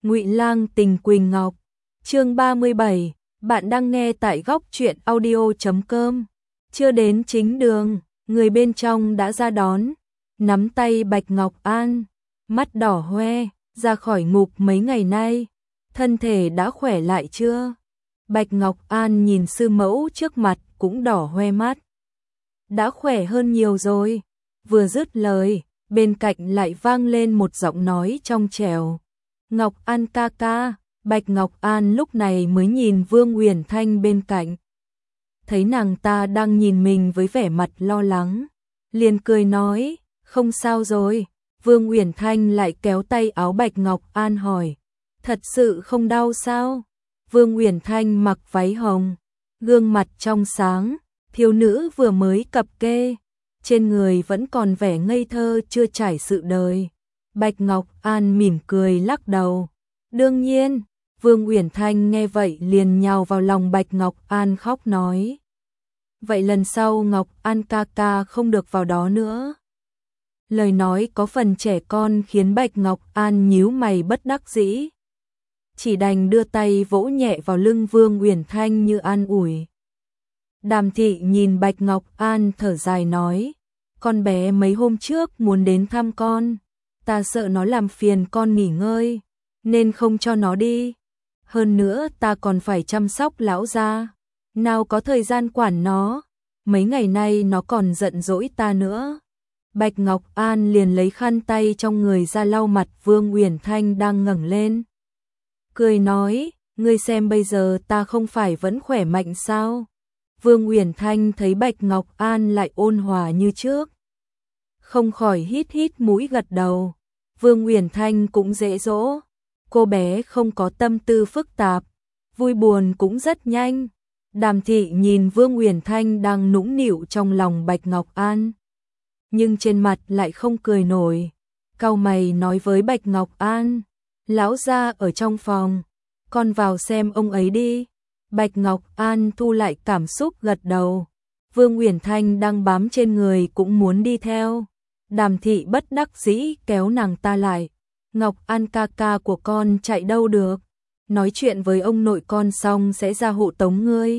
Ngụy Lang tình Quỳnh Ngọc. Chương 37, bạn đang nghe tại góc truyện audio.com. Chưa đến chính đường, người bên trong đã ra đón, nắm tay Bạch Ngọc An, mắt đỏ hoe, ra khỏi ngục mấy ngày nay, thân thể đã khỏe lại chưa? Bạch Ngọc An nhìn sư mẫu trước mặt cũng đỏ hoe mắt. Đã khỏe hơn nhiều rồi. Vừa dứt lời, bên cạnh lại vang lên một giọng nói trong trẻo. Ngọc An ca ca. Bạch Ngọc An lúc này mới nhìn Vương Uyển Thanh bên cạnh. Thấy nàng ta đang nhìn mình với vẻ mặt lo lắng, liền cười nói, không sao rồi. Vương Uyển Thanh lại kéo tay áo Bạch Ngọc An hỏi, thật sự không đau sao? Vương Uyển Thanh mặc váy hồng, gương mặt trong sáng, thiếu nữ vừa mới cập kê, trên người vẫn còn vẻ ngây thơ chưa trải sự đời. Bạch Ngọc An mỉm cười lắc đầu. Đương nhiên. Vương Uyển Thanh nghe vậy liền nhào vào lòng Bạch Ngọc An khóc nói. Vậy lần sau Ngọc An ca ca không được vào đó nữa. Lời nói có phần trẻ con khiến Bạch Ngọc An nhíu mày bất đắc dĩ. Chỉ đành đưa tay vỗ nhẹ vào lưng Vương Uyển Thanh như an ủi. Đàm thị nhìn Bạch Ngọc An thở dài nói. Con bé mấy hôm trước muốn đến thăm con. Ta sợ nó làm phiền con nghỉ ngơi, nên không cho nó đi. Hơn nữa ta còn phải chăm sóc lão gia, nào có thời gian quản nó, mấy ngày nay nó còn giận dỗi ta nữa. Bạch Ngọc An liền lấy khăn tay trong người ra lau mặt Vương Uyển Thanh đang ngẩng lên. Cười nói, ngươi xem bây giờ ta không phải vẫn khỏe mạnh sao? Vương Uyển Thanh thấy Bạch Ngọc An lại ôn hòa như trước, không khỏi hít hít mũi gật đầu. Vương Uyển Thanh cũng dễ dỗ. Cô bé không có tâm tư phức tạp, vui buồn cũng rất nhanh. Đàm thị nhìn Vương Uyển Thanh đang nũng nịu trong lòng Bạch Ngọc An, nhưng trên mặt lại không cười nổi. Cau mày nói với Bạch Ngọc An, lão gia ở trong phòng, con vào xem ông ấy đi. Bạch Ngọc An thu lại cảm xúc gật đầu. Vương Uyển Thanh đang bám trên người cũng muốn đi theo. Đàm thị bất đắc dĩ kéo nàng ta lại. Ngọc An ca ca của con chạy đâu được, nói chuyện với ông nội con xong sẽ ra hộ tống ngươi.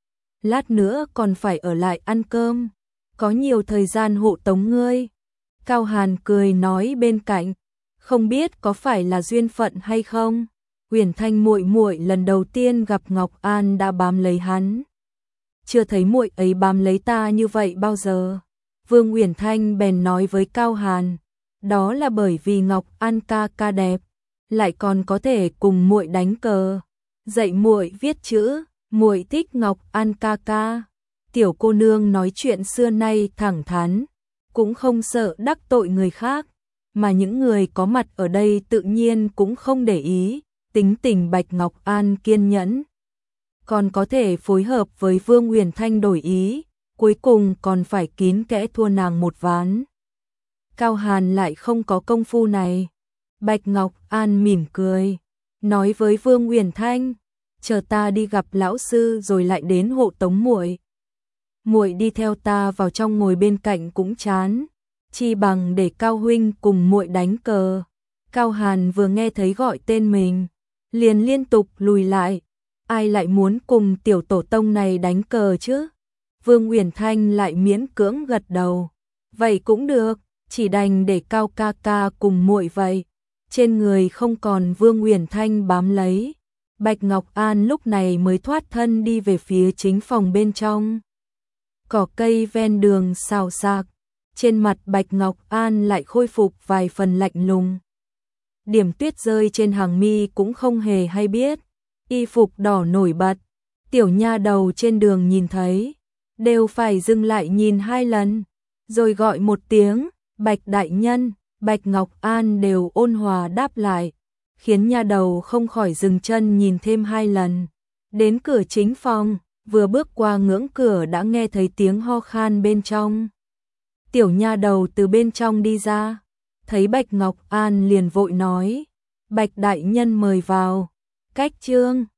Lát nữa còn phải ở lại ăn cơm, có nhiều thời gian hộ tống ngươi. Cao Hàn cười nói bên cạnh, không biết có phải là duyên phận hay không. Uyển Thanh muội muội lần đầu tiên gặp Ngọc An đã bám lấy hắn, chưa thấy muội ấy bám lấy ta như vậy bao giờ. Vương Uyển Thanh bèn nói với Cao Hàn, đó là bởi vì Ngọc An ca ca đẹp, lại còn có thể cùng muội đánh cờ, dạy muội viết chữ, muội thích Ngọc An ca ca. Tiểu cô nương nói chuyện xưa nay thẳng thắn, cũng không sợ đắc tội người khác, mà những người có mặt ở đây tự nhiên cũng không để ý. Tính tình Bạch Ngọc An kiên nhẫn, còn có thể phối hợp với Vương Uyển Thanh đổi ý, cuối cùng còn phải kín kẽ thua nàng một ván. Cao Hàn lại không có công phu này. Bạch Ngọc An mỉm cười, nói với Vương Uyển Thanh, chờ ta đi gặp lão sư rồi lại đến hộ tống muội. Muội đi theo ta vào trong ngồi bên cạnh cũng chán, chi bằng để Cao huynh cùng muội đánh cờ. Cao Hàn vừa nghe thấy gọi tên mình, liền liên tục lùi lại. Ai lại muốn cùng tiểu tổ tông này đánh cờ chứ? Vương Uyển Thanh lại miễn cưỡng gật đầu. Vậy cũng được, chỉ đành để Cao ca ca cùng muội vậy. Trên người không còn Vương Uyển Thanh bám lấy. Bạch Ngọc An lúc này mới thoát thân đi về phía chính phòng bên trong. Cỏ cây ven đường xào xạc, trên mặt Bạch Ngọc An lại khôi phục vài phần lạnh lùng. Điểm tuyết rơi trên hàng mi cũng không hề hay biết. Y phục đỏ nổi bật, tiểu nha đầu trên đường nhìn thấy, đều phải dừng lại nhìn 2 lần, rồi gọi một tiếng, Bạch đại nhân. Bạch Ngọc An đều ôn hòa đáp lại, khiến nha đầu không khỏi dừng chân nhìn thêm 2 lần. Đến cửa chính phòng, vừa bước qua ngưỡng cửa đã nghe thấy tiếng ho khan bên trong. Tiểu nha đầu từ bên trong đi ra, thấy Bạch Ngọc An liền vội nói, Bạch đại nhân mời vào. Cách chương